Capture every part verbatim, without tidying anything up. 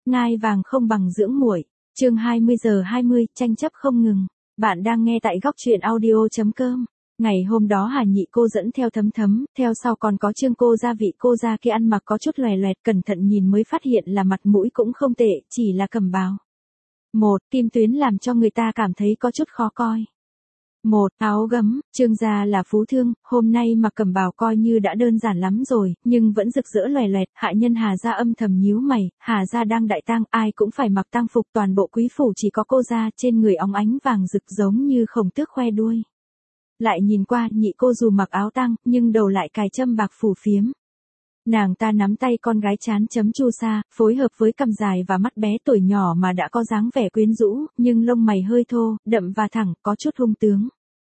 ngai vàng không bằng dưỡng muội. Chương hai mươi giờ hai mươi, tranh chấp không ngừng. Bạn đang nghe tại góc truyện audio chấm com. Ngày hôm đó Hà Nhị cô dẫn theo Thấm Thấm, theo sau còn có Trương cô gia vị cô gia kia ăn mặc có chút lòe loẹt, cẩn thận nhìn mới phát hiện là mặt mũi cũng không tệ, chỉ là cẩm bào. Một, kim tuyến làm cho người ta cảm thấy có chút khó coi. Một, áo gấm, Trương gia là phú thương, hôm nay mặc cẩm bào coi như đã đơn giản lắm rồi, nhưng vẫn rực rỡ lòe loẹt, hạ nhân Hà gia âm thầm nhíu mày, Hà gia đang đại tang, ai cũng phải mặc tang phục, toàn bộ quý phủ chỉ có cô gia trên người óng ánh vàng rực giống như khổng tước khoe đuôi. Lại nhìn qua, Nhị cô dù mặc áo tang, nhưng đầu lại cài châm bạc phủ phiếm. Nàng ta nắm tay con gái trán chấm chu sa, phối hợp với cằm dài và mắt bé tuổi nhỏ mà đã có dáng vẻ quyến rũ, nhưng lông mày hơi thô, đậm và thẳng, có chút hung tướng.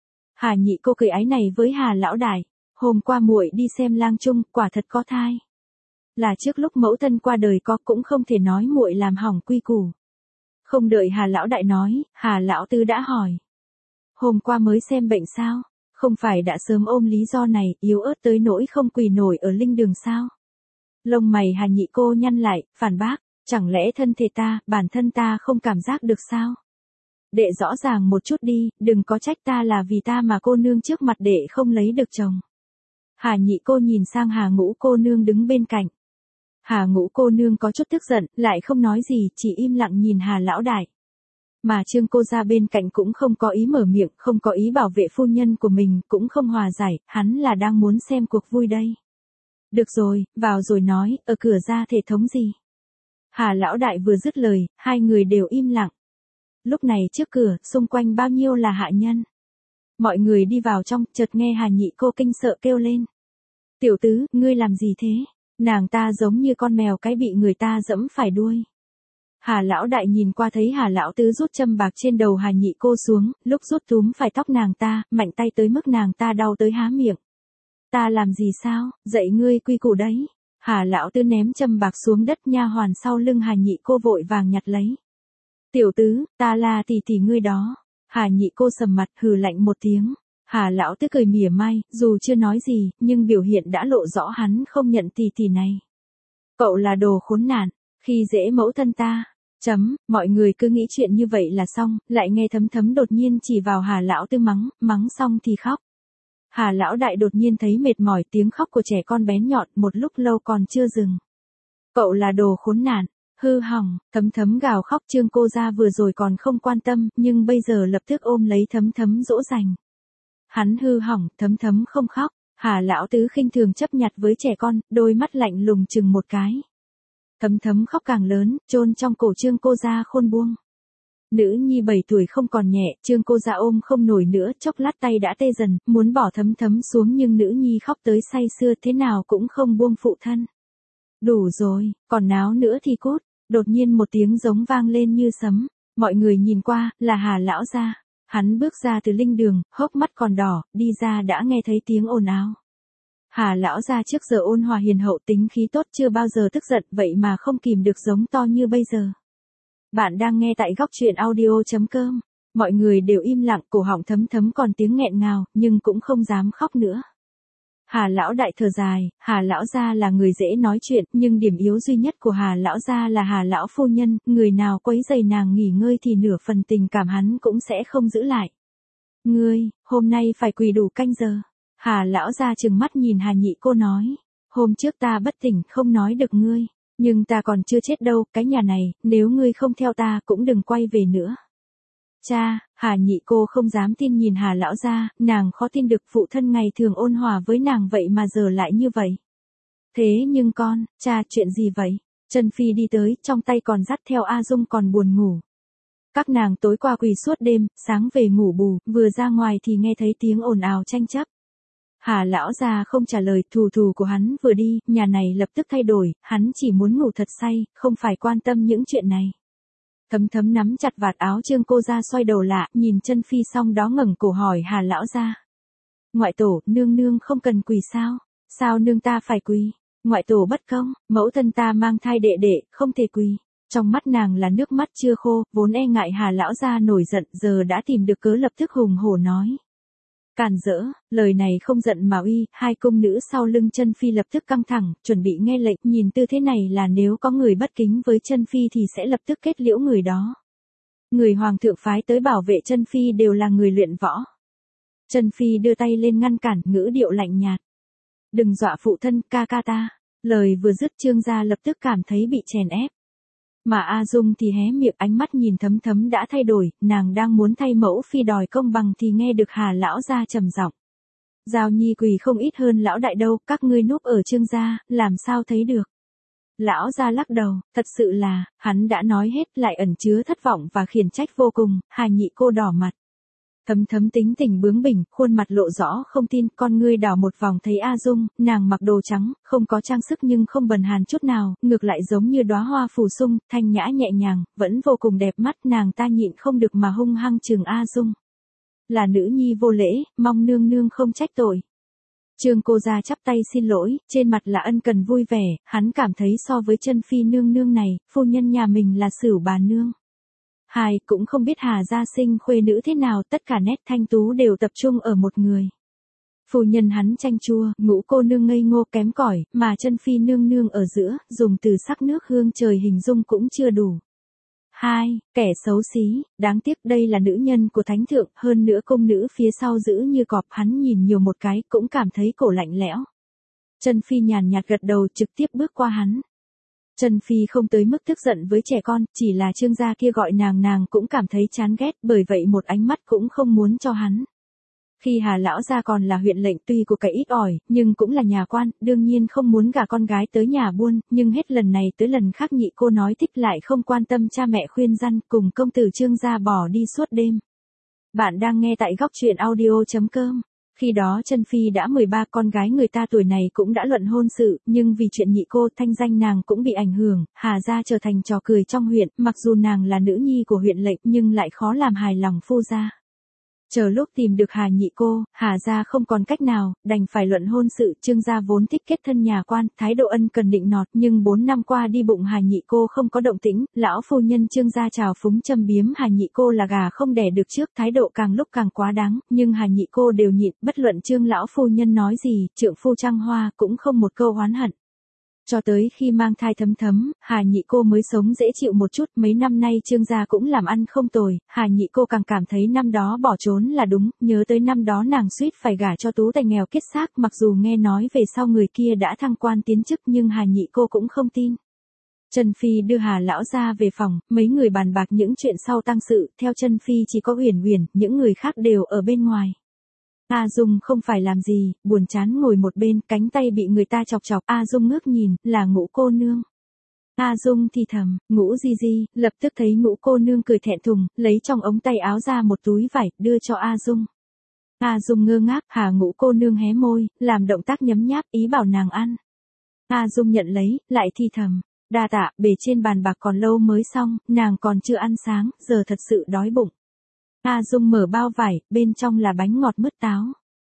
Hà Nhị cô cười ái này với Hà lão đại, hôm qua muội đi xem lang trung, quả thật có thai. Là trước lúc mẫu thân qua đời có, cũng không thể nói muội làm hỏng quy củ. Không đợi Hà lão đại nói, Hà lão tứ đã hỏi. Hôm qua mới xem bệnh sao? Không phải đã sớm ôm lý do này, yếu ớt tới nỗi không quỳ nổi ở linh đường sao? Lông mày Hà Nhị cô nhăn lại, phản bác, chẳng lẽ thân thể ta, bản thân ta không cảm giác được sao? Đệ rõ ràng một chút đi, đừng có trách ta là vì ta mà cô nương trước mặt đệ không lấy được chồng. Hà Nhị cô nhìn sang Hà Ngũ cô nương đứng bên cạnh. Hà Ngũ cô nương có chút tức giận, lại không nói gì, chỉ im lặng nhìn Hà lão đại. Mà Trương cô gia bên cạnh cũng không có ý mở miệng, không có ý bảo vệ phu nhân của mình, cũng không hòa giải, hắn là đang muốn xem cuộc vui đây. Được rồi, vào rồi nói, ở cửa ra thể thống gì? Hà lão đại vừa dứt lời, hai người đều im lặng. Lúc này trước cửa, xung quanh bao nhiêu là hạ nhân. Mọi người đi vào trong, chợt nghe Hà Nhị cô kinh sợ kêu lên. Tiểu tứ, ngươi làm gì thế? Nàng ta giống như con mèo cái bị người ta giẫm phải đuôi. Hà lão đại nhìn qua thấy Hà lão tứ rút châm bạc trên đầu Hà Nhị cô xuống, lúc rút túm phải tóc nàng ta, mạnh tay tới mức nàng ta đau tới há miệng. Ta làm gì sao, dạy ngươi quy củ đấy. Hà lão tứ ném châm bạc xuống đất, nha hoàn sau lưng Hà Nhị cô vội vàng nhặt lấy. Tiểu tứ, ta là tỷ tỷ ngươi đó. Hà Nhị cô sầm mặt hừ lạnh một tiếng. Hà lão tứ cười mỉa mai, dù chưa nói gì, nhưng biểu hiện đã lộ rõ hắn không nhận tỷ tỷ này. Cậu là đồ khốn nạn, khi dễ mẫu thân ta. Chấm, mọi người cứ nghĩ chuyện như vậy là xong, lại nghe Thấm Thấm đột nhiên chỉ vào Hà lão tứ mắng, mắng xong thì khóc. Hà lão đại đột nhiên thấy mệt mỏi, tiếng khóc của trẻ con bén nhọn, một lúc lâu còn chưa dừng. Cậu là đồ khốn nạn, hư hỏng, Thấm Thấm gào khóc. Trương cô gia vừa rồi còn không quan tâm, nhưng bây giờ lập tức ôm lấy Thấm Thấm dỗ dành. Hắn hư hỏng, Thấm Thấm không khóc. Hà lão tứ khinh thường chấp nhặt với trẻ con, đôi mắt lạnh lùng chừng một cái. Thấm Thấm khóc càng lớn, chôn trong cổ Trương cô gia khôn buông. Nữ nhi bảy tuổi không còn nhẹ, Trương cô gia ôm không nổi nữa, chốc lát tay đã tê dần, muốn bỏ Thấm Thấm xuống nhưng nữ nhi khóc tới say sưa thế nào cũng không buông phụ thân. Đủ rồi, còn náo nữa thì cút. Đột nhiên một tiếng giống vang lên như sấm, mọi người nhìn qua, là Hà lão gia. Hắn bước ra từ linh đường, hốc mắt còn đỏ, đi ra đã nghe thấy tiếng ồn ào. Hà lão gia trước giờ ôn hòa hiền hậu, tính khí tốt, chưa bao giờ tức giận, vậy mà không kìm được giống to như bây giờ. Bạn đang nghe tại góc truyện audio chấm com. Mọi người đều im lặng, cổ họng Thấm Thấm còn tiếng nghẹn ngào, nhưng cũng không dám khóc nữa. Hà lão đại thở dài, Hà lão gia là người dễ nói chuyện, nhưng điểm yếu duy nhất của Hà lão gia là Hà lão phu nhân, người nào quấy rầy nàng nghỉ ngơi thì nửa phần tình cảm hắn cũng sẽ không giữ lại. Ngươi, hôm nay phải quỳ đủ canh giờ. Hà lão gia trừng mắt nhìn Hà Nhị cô nói, hôm trước ta bất tỉnh không nói được ngươi, nhưng ta còn chưa chết đâu, cái nhà này, nếu ngươi không theo ta cũng đừng quay về nữa. Cha, Hà Nhị cô không dám tin nhìn Hà lão gia, nàng khó tin được phụ thân ngày thường ôn hòa với nàng vậy mà giờ lại như vậy. Thế nhưng con, cha chuyện gì vậy? Trân Phi đi tới, trong tay còn dắt theo A Dung còn buồn ngủ. Các nàng tối qua quỳ suốt đêm, sáng về ngủ bù, vừa ra ngoài thì nghe thấy tiếng ồn ào tranh chấp. Hà lão gia không trả lời, thù thù của hắn vừa đi, nhà này lập tức thay đổi, hắn chỉ muốn ngủ thật say, không phải quan tâm những chuyện này. Thấm Thấm nắm chặt vạt áo Trương cô gia, xoay đầu lạ, nhìn Trân Phi xong đó ngẩng cổ hỏi Hà lão gia. Ngoại tổ, nương nương không cần quỳ sao? Sao nương ta phải quỳ? Ngoại tổ bất công, mẫu thân ta mang thai đệ đệ, không thể quỳ. Trong mắt nàng là nước mắt chưa khô, vốn e ngại Hà lão gia nổi giận, giờ đã tìm được cớ lập tức hùng hổ nói. Càn rỡ, lời này không giận mà uy, hai cung nữ sau lưng chân phi lập tức căng thẳng, chuẩn bị nghe lệnh, nhìn tư thế này là nếu có người bất kính với chân phi thì sẽ lập tức kết liễu người đó. Người hoàng thượng phái tới bảo vệ chân phi đều là người luyện võ. Chân phi đưa tay lên ngăn cản, ngữ điệu lạnh nhạt. Đừng dọa phụ thân, ca ca ta. Lời vừa dứt Trương gia lập tức cảm thấy bị chèn ép. Mà A Dung thì hé miệng, ánh mắt nhìn Thấm Thấm đã thay đổi, nàng đang muốn thay mẫu phi đòi công bằng thì nghe được Hà lão gia trầm giọng. Giao Nhi quỳ không ít hơn lão đại đâu, các ngươi núp ở Trương gia, làm sao thấy được. Lão gia lắc đầu, thật sự là, hắn đã nói hết lại ẩn chứa thất vọng và khiển trách vô cùng, Hà nhị cô đỏ mặt. Thấm Thấm tính tình bướng bỉnh, khuôn mặt lộ rõ không tin, con ngươi đảo một vòng thấy A Dung, nàng mặc đồ trắng, không có trang sức nhưng không bần hàn chút nào, ngược lại giống như đóa hoa phù sung, thanh nhã nhẹ nhàng, vẫn vô cùng đẹp mắt, nàng ta nhịn không được mà hung hăng trừng A Dung. Là nữ nhi vô lễ, mong nương nương không trách tội. Trương cô gia chắp tay xin lỗi, trên mặt là ân cần vui vẻ, hắn cảm thấy so với chân phi nương nương này, phu nhân nhà mình là Sửu bà nương. Hai, cũng không biết Hà gia sinh khuê nữ thế nào, tất cả nét thanh tú đều tập trung ở một người. Phu nhân hắn chanh chua, Ngũ cô nương ngây ngô kém cỏi, mà chân phi nương nương ở giữa, dùng từ sắc nước hương trời hình dung cũng chưa đủ. Hai, kẻ xấu xí, đáng tiếc đây là nữ nhân của thánh thượng, hơn nữa cung nữ phía sau giữ như cọp, hắn nhìn nhiều một cái, cũng cảm thấy cổ lạnh lẽo. Chân phi nhàn nhạt gật đầu trực tiếp bước qua hắn. Trần Phi không tới mức tức giận với trẻ con, chỉ là Trương gia kia gọi nàng nàng cũng cảm thấy chán ghét, bởi vậy một ánh mắt cũng không muốn cho hắn. Khi Hà lão gia còn là huyện lệnh tuy của cải ít ỏi, nhưng cũng là nhà quan, đương nhiên không muốn gả con gái tới nhà buôn, nhưng hết lần này tới lần khác nhị cô nói thích lại không quan tâm cha mẹ khuyên răn, cùng công tử Trương gia bỏ đi suốt đêm. Bạn đang nghe tại góc truyện audio chấm com. Khi đó Trân Phi đã mười ba, con gái người ta tuổi này cũng đã luận hôn sự, nhưng vì chuyện nhị cô thanh danh nàng cũng bị ảnh hưởng, Hà gia trở thành trò cười trong huyện, mặc dù nàng là nữ nhi của huyện lệnh nhưng lại khó làm hài lòng phu gia. Chờ lúc tìm được Hà nhị cô, Hà gia không còn cách nào, đành phải luận hôn sự, Trương gia vốn thích kết thân nhà quan, thái độ ân cần định nọt, nhưng bốn năm qua đi bụng Hà nhị cô không có động tĩnh, lão phu nhân Trương gia trào phúng châm biếm Hà nhị cô là gà không đẻ được trước, thái độ càng lúc càng quá đáng, nhưng Hà nhị cô đều nhịn, bất luận Trương lão phu nhân nói gì, trượng phu Trăng Hoa cũng không một câu oán hận. Cho tới khi mang thai Thấm Thấm, Hà nhị cô mới sống dễ chịu một chút, mấy năm nay Trương gia cũng làm ăn không tồi, Hà nhị cô càng cảm thấy năm đó bỏ trốn là đúng, nhớ tới năm đó nàng suýt phải gả cho tú tài nghèo kiết xác, mặc dù nghe nói về sau người kia đã thăng quan tiến chức nhưng Hà nhị cô cũng không tin. Trần Phi đưa Hà lão gia về phòng, mấy người bàn bạc những chuyện sau tang sự, theo Trần Phi chỉ có Uyển Uyển, những người khác đều ở bên ngoài. A Dung không phải làm gì, buồn chán ngồi một bên, cánh tay bị người ta chọc chọc, A Dung ngước nhìn, là Ngũ cô nương. A Dung thì thầm, Ngũ Di Di, lập tức thấy Ngũ cô nương cười thẹn thùng, lấy trong ống tay áo ra một túi vải, đưa cho A Dung. A Dung ngơ ngác, Hà Ngũ cô nương hé môi, làm động tác nhấm nháp, ý bảo nàng ăn. A Dung nhận lấy, lại thì thầm, đa tạ, bề trên bàn bạc còn lâu mới xong, nàng còn chưa ăn sáng, giờ thật sự đói bụng. A Dung mở bao vải, bên trong là bánh ngọt mứt táo.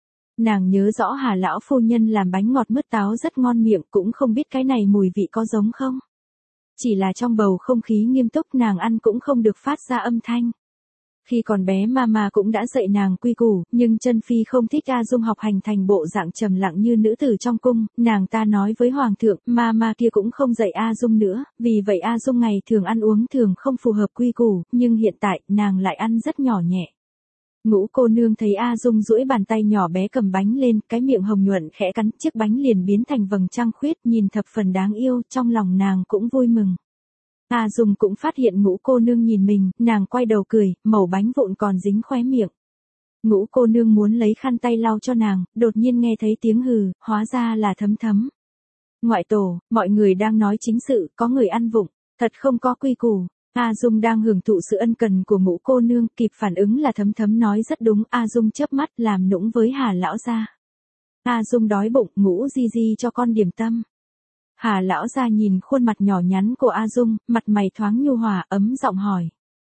Nàng nhớ rõ Hà lão phu nhân làm bánh ngọt mứt táo rất ngon miệng, cũng không biết cái này mùi vị có giống không. Chỉ là trong bầu không khí nghiêm túc nàng ăn cũng không được phát ra âm thanh. Khi còn bé mama cũng đã dạy nàng quy củ, nhưng Trân Phi không thích A Dung học hành thành bộ dạng trầm lặng như nữ tử trong cung, nàng ta nói với hoàng thượng, mama kia cũng không dạy A Dung nữa, vì vậy A Dung ngày thường ăn uống thường không phù hợp quy củ, nhưng hiện tại, nàng lại ăn rất nhỏ nhẹ. Ngũ cô nương thấy A Dung duỗi bàn tay nhỏ bé cầm bánh lên, cái miệng hồng nhuận khẽ cắn, chiếc bánh liền biến thành vầng trăng khuyết, nhìn thập phần đáng yêu, trong lòng nàng cũng vui mừng. A Dung cũng phát hiện Ngũ cô nương nhìn mình, nàng quay đầu cười, mẩu bánh vụn còn dính khóe miệng. Ngũ cô nương muốn lấy khăn tay lau cho nàng, đột nhiên nghe thấy tiếng hừ, hóa ra là Thấm Thấm. Ngoại tổ, mọi người đang nói chính sự, có người ăn vụng, thật không có quy củ. A Dung đang hưởng thụ sự ân cần của Ngũ cô nương, kịp phản ứng là Thấm Thấm nói rất đúng, A Dung chớp mắt làm nũng với Hà lão gia. A Dung đói bụng, Ngũ Di Di cho con điểm tâm. Hà lão gia nhìn khuôn mặt nhỏ nhắn của A Dung, mặt mày thoáng nhu hòa, ấm giọng hỏi.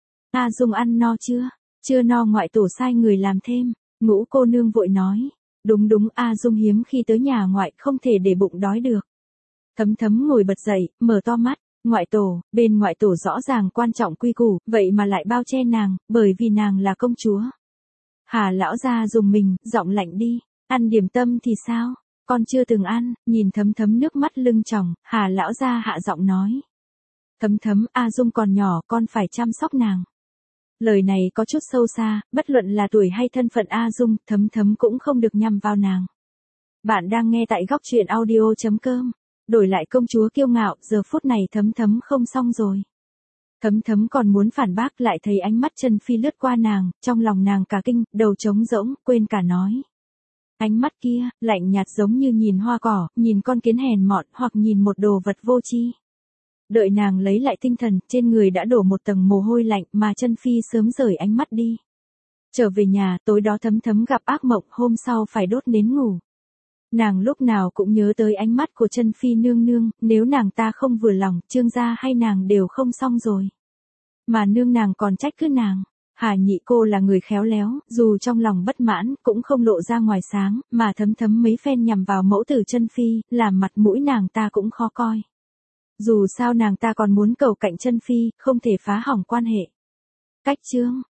A Dung ăn no chưa? Chưa no, ngoại tổ sai người làm thêm. Ngũ cô nương vội nói. Đúng đúng, A Dung hiếm khi tới nhà ngoại, không thể để bụng đói được. Thấm Thấm ngồi bật dậy, mở to mắt. Ngoại tổ, bên ngoại tổ rõ ràng quan trọng quy củ, vậy mà lại bao che nàng, bởi vì nàng là công chúa. Hà lão gia dùng mình, giọng lạnh đi, ăn điểm tâm thì sao? Con chưa từng ăn, nhìn Thấm Thấm nước mắt lưng tròng, Hà lão gia hạ giọng nói. Thấm Thấm, A Dung còn nhỏ, con phải chăm sóc nàng. Lời này có chút sâu xa, bất luận là tuổi hay thân phận A Dung, Thấm Thấm cũng không được nhằm vào nàng. Bạn đang nghe tại góc truyện audio.com. Đổi lại công chúa kiêu ngạo, giờ phút này Thấm Thấm không xong rồi. Thấm Thấm còn muốn phản bác lại thấy ánh mắt Chân Phi lướt qua nàng, trong lòng nàng cả kinh, đầu trống rỗng, quên cả nói. Ánh mắt kia, lạnh nhạt giống như nhìn hoa cỏ, nhìn con kiến hèn mọn, hoặc nhìn một đồ vật vô tri. Đợi nàng lấy lại tinh thần, trên người đã đổ một tầng mồ hôi lạnh mà Chân Phi sớm rời ánh mắt đi. Trở về nhà, tối đó Thấm Thấm gặp ác mộng, hôm sau phải đốt nến ngủ. Nàng lúc nào cũng nhớ tới ánh mắt của Chân Phi nương nương, nếu nàng ta không vừa lòng, Trương gia hay nàng đều không xong rồi. Mà nương nàng còn trách cứ nàng. Hà nhị cô là người khéo léo, dù trong lòng bất mãn, cũng không lộ ra ngoài sáng, mà Thấm Thấm mấy phen nhằm vào mẫu tử Chân Phi, làm mặt mũi nàng ta cũng khó coi. Dù sao nàng ta còn muốn cầu cạnh Chân Phi, không thể phá hỏng quan hệ. Cách chương